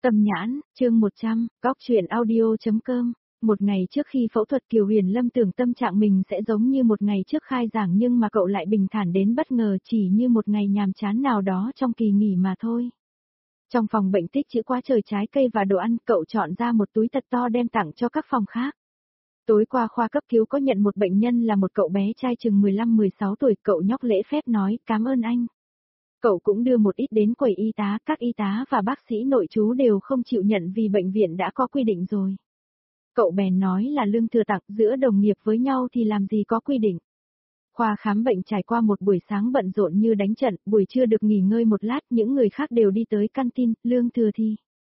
Tâm nhãn, chương 100, Cóc truyện audio.com. Một ngày trước khi phẫu thuật Kiều Huyền Lâm tưởng tâm trạng mình sẽ giống như một ngày trước khai giảng nhưng mà cậu lại bình thản đến bất ngờ chỉ như một ngày nhàm chán nào đó trong kỳ nghỉ mà thôi. Trong phòng bệnh tích trữ quá trời trái cây và đồ ăn, cậu chọn ra một túi thật to đem tặng cho các phòng khác. Tối qua khoa cấp cứu có nhận một bệnh nhân là một cậu bé trai chừng 15-16 tuổi, cậu nhóc lễ phép nói, cảm ơn anh. Cậu cũng đưa một ít đến quầy y tá, các y tá và bác sĩ nội trú đều không chịu nhận vì bệnh viện đã có quy định rồi. Cậu bèn nói là lương thừa tặng, giữa đồng nghiệp với nhau thì làm gì có quy định. Khoa khám bệnh trải qua một buổi sáng bận rộn như đánh trận, buổi trưa được nghỉ ngơi một lát, những người khác đều đi tới canteen, lương thừa thì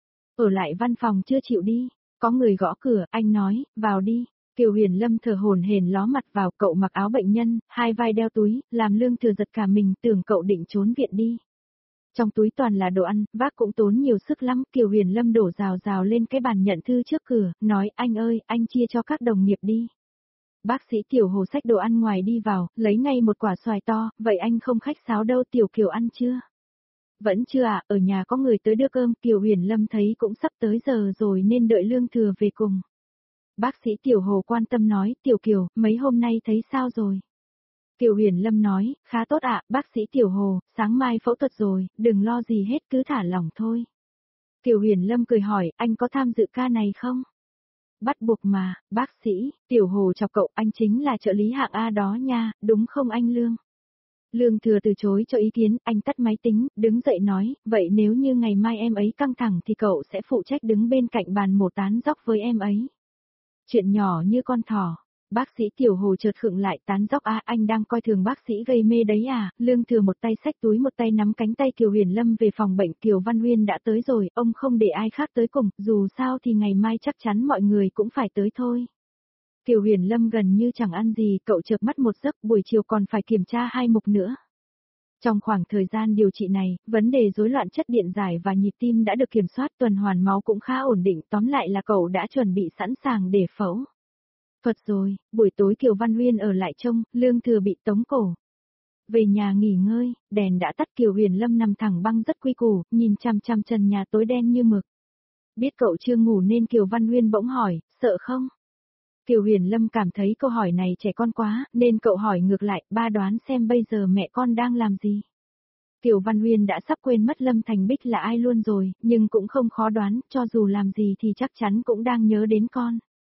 ở lại văn phòng chưa chịu đi. Có người gõ cửa, anh nói, vào đi. Kiều Huyền Lâm thở hổn hển ló mặt vào, cậu mặc áo bệnh nhân, hai vai đeo túi, làm lương thừa giật cả mình, tưởng cậu định trốn viện đi. Trong túi toàn là đồ ăn, vác cũng tốn nhiều sức lắm, Kiều Huyền Lâm đổ rào rào lên cái bàn nhận thư trước cửa, nói, anh ơi, anh chia cho các đồng nghiệp đi. Bác sĩ Tiểu Hồ xách đồ ăn ngoài đi vào, lấy ngay một quả xoài to, vậy anh không khách sáo đâu, Tiểu Kiều ăn chưa? Vẫn chưa ạ, ở nhà có người tới đưa cơm, Kiều Huyền Lâm thấy cũng sắp tới giờ rồi nên đợi lương thừa về cùng. Bác sĩ Tiểu Hồ quan tâm nói, Tiểu Kiều, mấy hôm nay thấy sao rồi? Kiều Huyền Lâm nói, khá tốt ạ, bác sĩ Tiểu Hồ, sáng mai phẫu thuật rồi, đừng lo gì hết, cứ thả lỏng thôi. Kiều Huyền Lâm cười hỏi, anh có tham dự ca này không? Bắt buộc mà, bác sĩ, Tiểu Hồ chọc cậu, anh chính là trợ lý hạng A đó nha, đúng không anh Lương? Lương Thừa từ chối cho ý kiến, anh tắt máy tính, đứng dậy nói, vậy nếu như ngày mai em ấy căng thẳng thì cậu sẽ phụ trách đứng bên cạnh bàn mổ tán dóc với em ấy. Chuyện nhỏ như con thỏ. Bác sĩ Tiểu Hồ chợt khựng lại, tán dóc à, anh đang coi thường bác sĩ gây mê đấy à? Lương Thừa một tay xách túi một tay nắm cánh tay Kiều Huyền Lâm về phòng bệnh. Kiều Văn Huyên đã tới rồi, ông không để ai khác tới cùng, dù sao thì ngày mai chắc chắn mọi người cũng phải tới thôi. Kiều Huyền Lâm gần như chẳng ăn gì, cậu chợp mắt một giấc, buổi chiều còn phải kiểm tra 2 mục nữa. Trong khoảng thời gian điều trị này, vấn đề rối loạn chất điện giải và nhịp tim đã được kiểm soát, tuần hoàn máu cũng khá ổn định, tóm lại là cậu đã chuẩn bị sẵn sàng để phẫu thuật rồi. Buổi tối Kiều Văn Huyên ở lại trông, Lương Thừa bị tống cổ. Về nhà nghỉ ngơi, đèn đã tắt, Kiều Huyền Lâm nằm thẳng băng rất quy củ, nhìn chằm chằm trần nhà tối đen như mực. Biết cậu chưa ngủ nên Kiều Văn Huyên bỗng hỏi, sợ không? Kiều Huyền Lâm cảm thấy câu hỏi này trẻ con quá, nên cậu hỏi ngược lại, ba đoán xem bây giờ mẹ con đang làm gì. Kiều Văn Huyên đã sắp quên mất Lâm Thành Bích là ai luôn rồi, nhưng cũng không khó đoán, cho dù làm gì thì chắc chắn cũng đang nhớ đến con.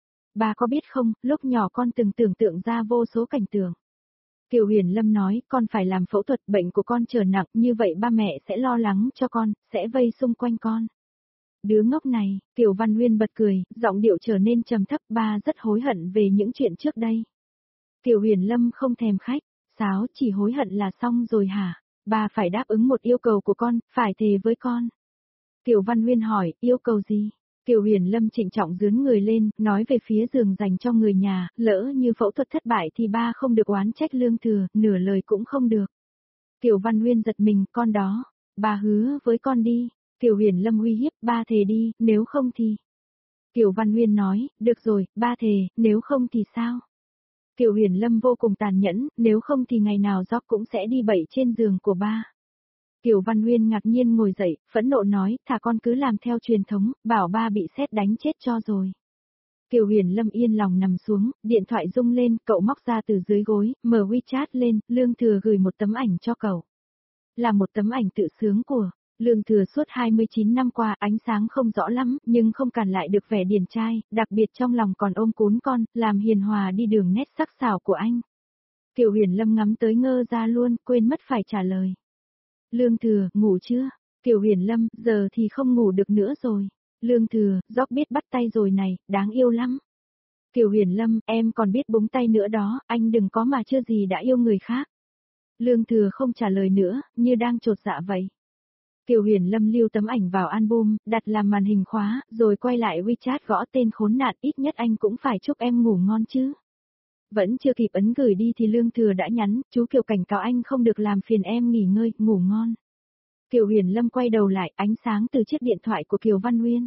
Bà có biết không, lúc nhỏ con từng tưởng tượng ra vô số cảnh tượng. Kiều Huyền Lâm nói, con phải làm phẫu thuật, bệnh của con trở nặng, như vậy ba mẹ sẽ lo lắng cho con, sẽ vây xung quanh con. Đứa ngốc này, Kiều Văn Huyên bật cười, giọng điệu trở nên trầm thấp, ba rất hối hận về những chuyện trước đây. Kiều Huyền Lâm không thèm khách, sáo, chỉ hối hận là xong rồi hả? Ba phải đáp ứng một yêu cầu của con, phải thề với con. Kiều Văn Huyên hỏi, yêu cầu gì? Kiều Huyền Lâm trịnh trọng dướn người lên, nói về phía giường dành cho người nhà, lỡ như phẫu thuật thất bại thì ba không được oán trách Lương Thừa, nửa lời cũng không được. Kiều Văn Huyên giật mình, con đó, ba hứa với con đi. Kiều Huyền Lâm uy hiếp, ba thề đi, nếu không thì... Kiều Văn Huyên nói, được rồi, ba thề, nếu không thì sao? Kiều Huyền Lâm vô cùng tàn nhẫn, nếu không thì ngày nào Gióc cũng sẽ đi bậy trên giường của ba. Kiều Văn Huyên ngạc nhiên ngồi dậy, phẫn nộ nói, thà con cứ làm theo truyền thống, bảo ba bị sét đánh chết cho rồi. Kiều Huyền Lâm yên lòng nằm xuống, điện thoại rung lên, cậu móc ra từ dưới gối, mở WeChat lên, Lương Thừa gửi một tấm ảnh cho cậu. Là một tấm ảnh tự sướng của Lương Thừa suốt 29 năm qua, ánh sáng không rõ lắm, nhưng không cản lại được vẻ điển trai, đặc biệt trong lòng còn ôm cún con, làm hiền hòa đi đường nét sắc sảo của anh. Kiều Huyền Lâm ngắm tới ngơ ra luôn, quên mất phải trả lời. Lương Thừa, ngủ chưa? Kiều Huyền Lâm, giờ thì không ngủ được nữa rồi. Lương Thừa, Gióc biết bắt tay rồi này, đáng yêu lắm. Kiều Huyền Lâm, em còn biết búng tay nữa đó, anh đừng có mà chưa gì đã yêu người khác. Lương Thừa không trả lời nữa, như đang chột dạ vậy. Kiều Huyền Lâm lưu tấm ảnh vào album, đặt làm màn hình khóa, rồi quay lại WeChat gõ tên khốn nạn, ít nhất anh cũng phải chúc em ngủ ngon chứ. Vẫn chưa kịp ấn gửi đi thì Lương Thừa đã nhắn, chú Kiều cảnh cáo anh không được làm phiền em nghỉ ngơi, ngủ ngon. Kiều Huyền Lâm quay đầu lại, ánh sáng từ chiếc điện thoại của Kiều Văn Huyên.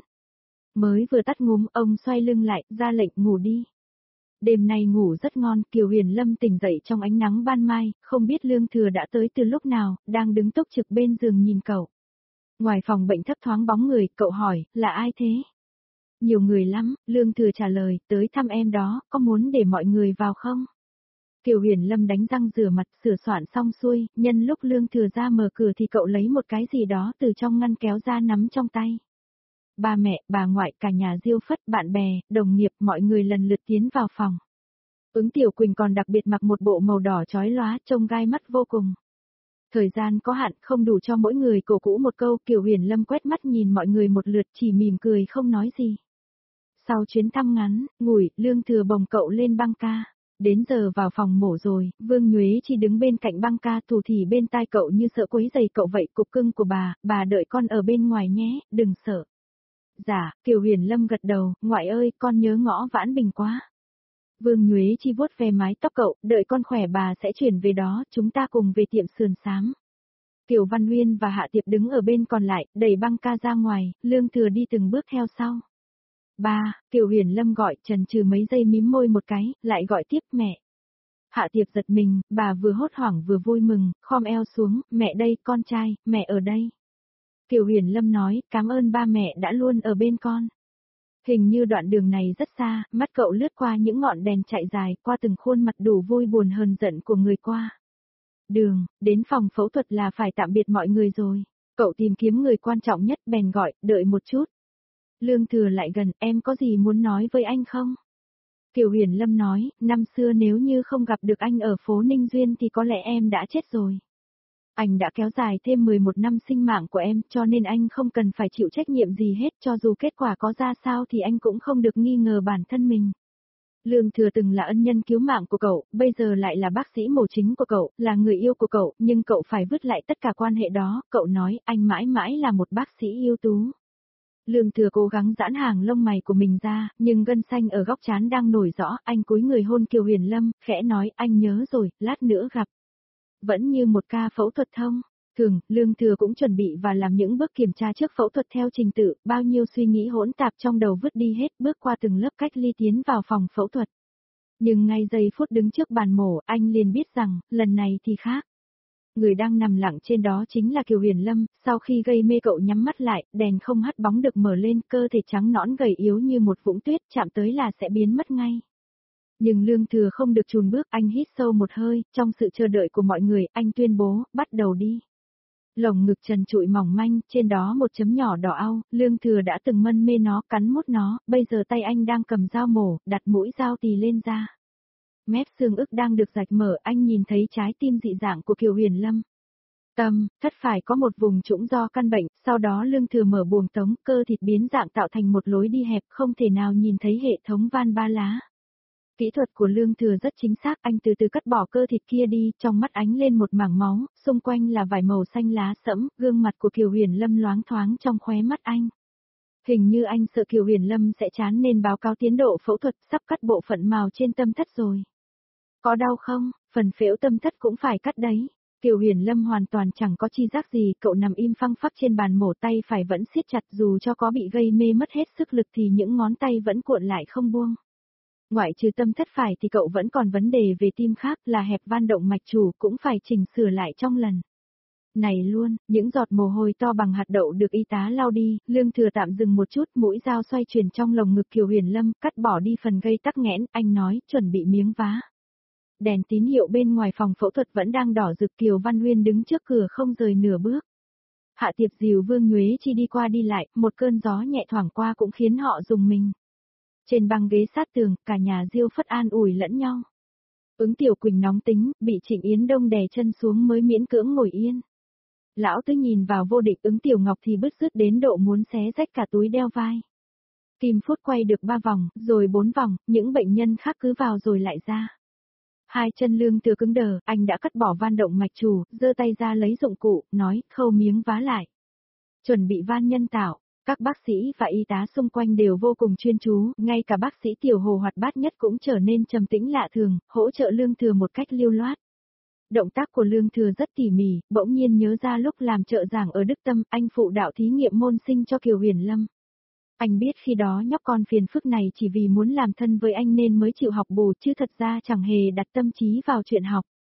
Mới vừa tắt ngúm, ông xoay lưng lại, ra lệnh ngủ đi. Đêm nay ngủ rất ngon, Kiều Huyền Lâm tỉnh dậy trong ánh nắng ban mai, không biết Lương Thừa đã tới từ lúc nào, đang đứng túc trực bên giường nhìn cậu. Ngoài phòng bệnh thấp thoáng bóng người, cậu hỏi, là ai thế? Nhiều người lắm, Lương Thừa trả lời, tới thăm em đó, có muốn để mọi người vào không? Kiều Huyền Lâm đánh răng rửa mặt, sửa soạn xong xuôi, nhân lúc Lương Thừa ra mở cửa thì cậu lấy một cái gì đó từ trong ngăn kéo ra nắm trong tay. Ba mẹ, bà ngoại, cả nhà Diêu Phất, bạn bè, đồng nghiệp, mọi người lần lượt tiến vào phòng. Ứng Tiểu Quỳnh còn đặc biệt mặc một bộ màu đỏ chói lóa, trông gai mắt vô cùng. Thời gian có hạn, không đủ cho mỗi người cổ vũ một câu, Kiều Huyền Lâm quét mắt nhìn mọi người một lượt chỉ mỉm cười không nói gì. Sau chuyến thăm ngắn, ngủi, Lương Thừa bồng cậu lên băng ca. Đến giờ vào phòng mổ rồi, Vương Nhuế Chi đứng bên cạnh băng ca thủ thì bên tai cậu như sợ quấy giày cậu vậy, cục cưng của bà đợi con ở bên ngoài nhé, đừng sợ. Dạ, Kiều Huyền Lâm gật đầu, ngoại ơi, con nhớ ngõ Vãn Bình quá. Vương Nhuế Chi vuốt về mái tóc cậu, đợi con khỏe bà sẽ chuyển về đó, chúng ta cùng về tiệm sườn xám. Kiều Văn Huyên và Hạ Tiệp đứng ở bên còn lại, đẩy băng ca ra ngoài, Lương Thừa đi từng bước theo sau. Ba, Kiều Huyền Lâm gọi, chần chừ mấy giây mím môi một cái, lại gọi tiếp mẹ. Hạ Tiệp giật mình, bà vừa hốt hoảng vừa vui mừng, khom eo xuống, mẹ đây, con trai, mẹ ở đây. Kiều Huyền Lâm nói, cảm ơn ba mẹ đã luôn ở bên con. Hình như đoạn đường này rất xa, mắt cậu lướt qua những ngọn đèn chạy dài, qua từng khuôn mặt đủ vui buồn hờn giận của người qua. Đường, đến phòng phẫu thuật là phải tạm biệt mọi người rồi. Cậu tìm kiếm người quan trọng nhất bèn gọi, đợi một chút. Lương Thừa lại gần, em có gì muốn nói với anh không? Kiều Huyền Lâm nói, năm xưa nếu như không gặp được anh ở phố Ninh Duyên thì có lẽ em đã chết rồi. Anh đã kéo dài thêm 11 năm sinh mạng của em, cho nên anh không cần phải chịu trách nhiệm gì hết, cho dù kết quả có ra sao thì anh cũng không được nghi ngờ bản thân mình. Lương Thừa từng là ân nhân cứu mạng của cậu, bây giờ lại là bác sĩ mổ chính của cậu, là người yêu của cậu, nhưng cậu phải vứt lại tất cả quan hệ đó, cậu nói, anh mãi mãi là một bác sĩ ưu tú. Lương Thừa cố gắng giãn hàng lông mày của mình ra, nhưng gân xanh ở góc trán đang nổi rõ, anh cúi người hôn Kiều Huyền Lâm, khẽ nói, anh nhớ rồi, lát nữa gặp. Vẫn như một ca phẫu thuật thông. Thường, Lương Thừa cũng chuẩn bị và làm những bước kiểm tra trước phẫu thuật theo trình tự, bao nhiêu suy nghĩ hỗn tạp trong đầu vứt đi hết, bước qua từng lớp cách ly tiến vào phòng phẫu thuật. Nhưng ngay giây phút đứng trước bàn mổ, anh liền biết rằng, lần này thì khác. Người đang nằm lặng trên đó chính là Kiều Huyền Lâm, sau khi gây mê cậu nhắm mắt lại, đèn không hắt bóng được mở lên, cơ thể trắng nõn gầy yếu như một vũng tuyết, chạm tới là sẽ biến mất ngay. Nhưng Lương Thừa không được chùn bước, anh hít sâu một hơi, trong sự chờ đợi của mọi người, anh tuyên bố, bắt đầu đi. Lồng ngực trần trụi mỏng manh, trên đó một chấm nhỏ đỏ au, Lương Thừa đã từng mân mê nó, cắn mút nó, bây giờ tay anh đang cầm dao mổ, đặt mũi dao tì lên da. Mép xương ức đang được rạch mở, anh nhìn thấy trái tim dị dạng của Kiều Huyền Lâm. Tâm, thất phải có một vùng trũng do căn bệnh, sau đó Lương Thừa mở buồng tống, cơ thịt biến dạng tạo thành một lối đi hẹp, không thể nào nhìn thấy hệ thống van ba lá. Kỹ thuật của Lương Thừa rất chính xác, anh từ từ cắt bỏ cơ thịt kia đi, trong mắt ánh lên một mảng máu, xung quanh là vải màu xanh lá sẫm, gương mặt của Kiều Huyền Lâm loáng thoáng trong khóe mắt anh. Hình như anh sợ Kiều Huyền Lâm sẽ chán nên báo cáo tiến độ phẫu thuật, sắp cắt bộ phận mào trên tâm thất rồi. Có đau không? Phần phễu tâm thất cũng phải cắt đấy. Kiều Huyền Lâm hoàn toàn chẳng có chi giác gì, cậu nằm im phăng phắc trên bàn mổ, tay phải vẫn siết chặt, dù cho có bị gây mê mất hết sức lực thì những ngón tay vẫn cuộn lại không buông. Ngoại trừ tâm thất phải thì cậu vẫn còn vấn đề về tim khác, là hẹp van động mạch chủ, cũng phải chỉnh sửa lại trong lần này luôn. Những giọt mồ hôi to bằng hạt đậu được y tá lau đi, Lương Thừa tạm dừng một chút, mũi dao xoay chuyển trong lồng ngực Kiều Huyền Lâm, cắt bỏ đi phần gây tắc nghẽn, anh nói, chuẩn bị miếng vá. Đèn tín hiệu bên ngoài phòng phẫu thuật vẫn đang đỏ rực, Kiều Văn Huyên đứng trước cửa không rời nửa bước. Hạ Tiệp dìu Vương Nhuế Chi đi qua đi lại, một cơn gió nhẹ thoảng qua cũng khiến họ rùng mình. Trên băng ghế sát tường, cả nhà Diêu Phất an ủi lẫn nhau. Ứng Tiểu Quỳnh nóng tính, bị Trịnh Yến Đông đè chân xuống mới miễn cưỡng ngồi yên. Lão Tứ nhìn vào vô địch, Ứng Tiểu Ngọc thì bứt rứt đến độ muốn xé rách cả túi đeo vai. Kim phút quay được 3 vòng, rồi 4 vòng, những bệnh nhân khác cứ vào rồi lại ra. Hai chân Lương Thừa cứng đờ, anh đã cắt bỏ van động mạch chủ, giơ tay ra lấy dụng cụ, nói, khâu miếng vá lại. Chuẩn bị van nhân tạo. Các bác sĩ và y tá xung quanh đều vô cùng chuyên chú, ngay cả bác sĩ Tiểu Hồ hoạt bát nhất cũng trở nên trầm tĩnh lạ thường, hỗ trợ Lương Thừa một cách lưu loát. Động tác của Lương Thừa rất tỉ mỉ, bỗng nhiên nhớ ra lúc làm trợ giảng ở Đức Tâm, anh phụ đạo thí nghiệm môn sinh cho Kiều Huyền Lâm. Anh biết khi đó nhóc con phiền phức này chỉ vì muốn làm thân với anh nên mới chịu học bù, chứ thật ra chẳng hề đặt tâm trí vào chuyện học.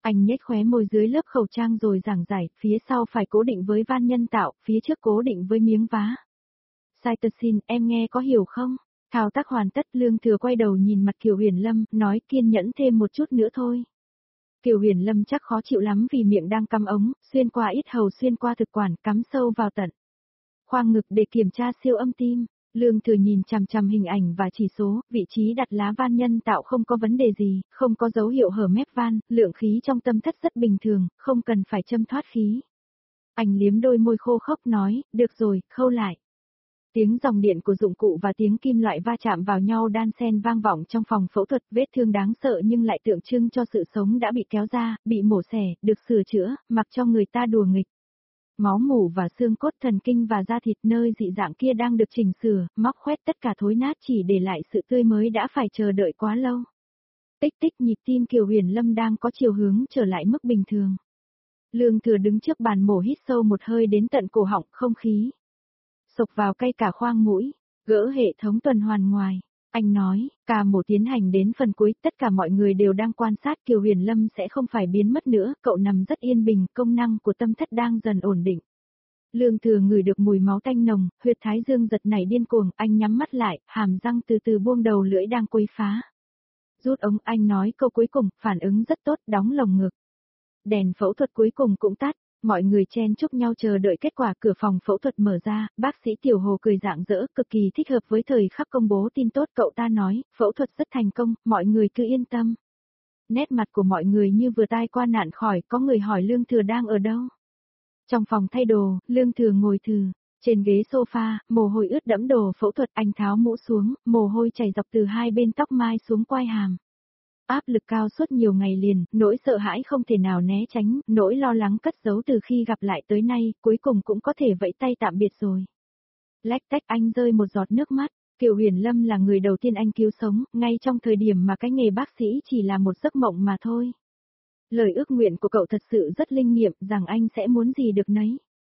Anh nhếch khóe môi dưới lớp khẩu trang rồi giảng giải, phía sau phải cố định với van nhân tạo, phía trước cố định với miếng vá. Cytosine, em nghe có hiểu không? Thao tác hoàn tất, Lương Thừa quay đầu nhìn mặt Kiều Huyền Lâm, nói kiên nhẫn thêm một chút nữa thôi. Kiều Huyền Lâm chắc khó chịu lắm vì miệng đang cắm ống, xuyên qua yết hầu xuyên qua thực quản, cắm sâu vào tận khoang ngực để kiểm tra siêu âm tim. Lương Thừa nhìn chằm chằm hình ảnh và chỉ số, vị trí đặt lá van nhân tạo không có vấn đề gì, không có dấu hiệu hở mép van, lượng khí trong tâm thất rất bình thường, không cần phải châm thoát khí. Anh liếm đôi môi khô khốc nói, được rồi, khâu lại. Tiếng dòng điện của dụng cụ và tiếng kim loại va chạm vào nhau đan xen vang vọng trong phòng phẫu thuật, vết thương đáng sợ nhưng lại tượng trưng cho sự sống đã bị kéo ra, bị mổ xẻ, được sửa chữa, mặc cho người ta đùa nghịch. Máu mủ và xương cốt thần kinh và da thịt nơi dị dạng kia đang được chỉnh sửa, móc khoét tất cả thối nát chỉ để lại sự tươi mới đã phải chờ đợi quá lâu. Tích tích, nhịp tim Kiều Huyền Lâm đang có chiều hướng trở lại mức bình thường. Lương Thừa đứng trước bàn mổ hít sâu một hơi đến tận cổ họng, không khí sộc vào cay cả khoang mũi, gỡ hệ thống tuần hoàn ngoài. Anh nói, ca mổ tiến hành đến phần cuối, tất cả mọi người đều đang quan sát, Kiều Huyền Lâm sẽ không phải biến mất nữa, cậu nằm rất yên bình, công năng của tâm thất đang dần ổn định. Lương Thừa ngửi được mùi máu tanh nồng, huyệt thái dương giật nảy điên cuồng, anh nhắm mắt lại, hàm răng từ từ buông đầu lưỡi đang quấy phá. Rút ống, anh nói câu cuối cùng, phản ứng rất tốt, đóng lồng ngực. Đèn phẫu thuật cuối cùng cũng tắt. Mọi người chen chúc nhau chờ đợi kết quả, cửa phòng phẫu thuật mở ra, bác sĩ Tiểu Hồ cười rạng rỡ, cực kỳ thích hợp với thời khắc công bố tin tốt, cậu ta nói, phẫu thuật rất thành công, mọi người cứ yên tâm. Nét mặt của mọi người như vừa tai qua nạn khỏi, có người hỏi Lương Thừa đang ở đâu. Trong phòng thay đồ, Lương Thừa ngồi thừ, trên ghế sofa, mồ hôi ướt đẫm đồ phẫu thuật, anh tháo mũ xuống, mồ hôi chảy dọc từ hai bên tóc mai xuống quai hàm. Áp lực cao suốt nhiều ngày liền, nỗi sợ hãi không thể nào né tránh, nỗi lo lắng cất giấu từ khi gặp lại tới nay, cuối cùng cũng có thể vẫy tay tạm biệt rồi. Lách tách, anh rơi một giọt nước mắt, Kiều Huyền Lâm là người đầu tiên anh cứu sống, ngay trong thời điểm mà cái nghề bác sĩ chỉ là một giấc mộng mà thôi. Lời ước nguyện của cậu thật sự rất linh nghiệm, rằng anh sẽ muốn gì được nấy.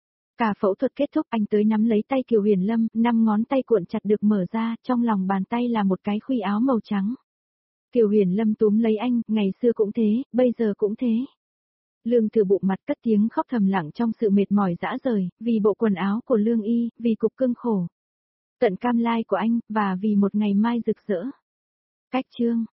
Cả phẫu thuật kết thúc, anh tới nắm lấy tay Kiều Huyền Lâm, 5 ngón tay cuộn chặt được mở ra, trong lòng bàn tay là một cái khuy áo màu trắng. Kiều Huyền Lâm túm lấy anh, ngày xưa cũng thế, bây giờ cũng thế. Lương Thừa bụng mặt cất tiếng khóc thầm lặng trong sự mệt mỏi dã rời, vì bộ quần áo của Lương Y, vì cục cưng khổ tận cam lai của anh, và vì một ngày mai rực rỡ. Cách chương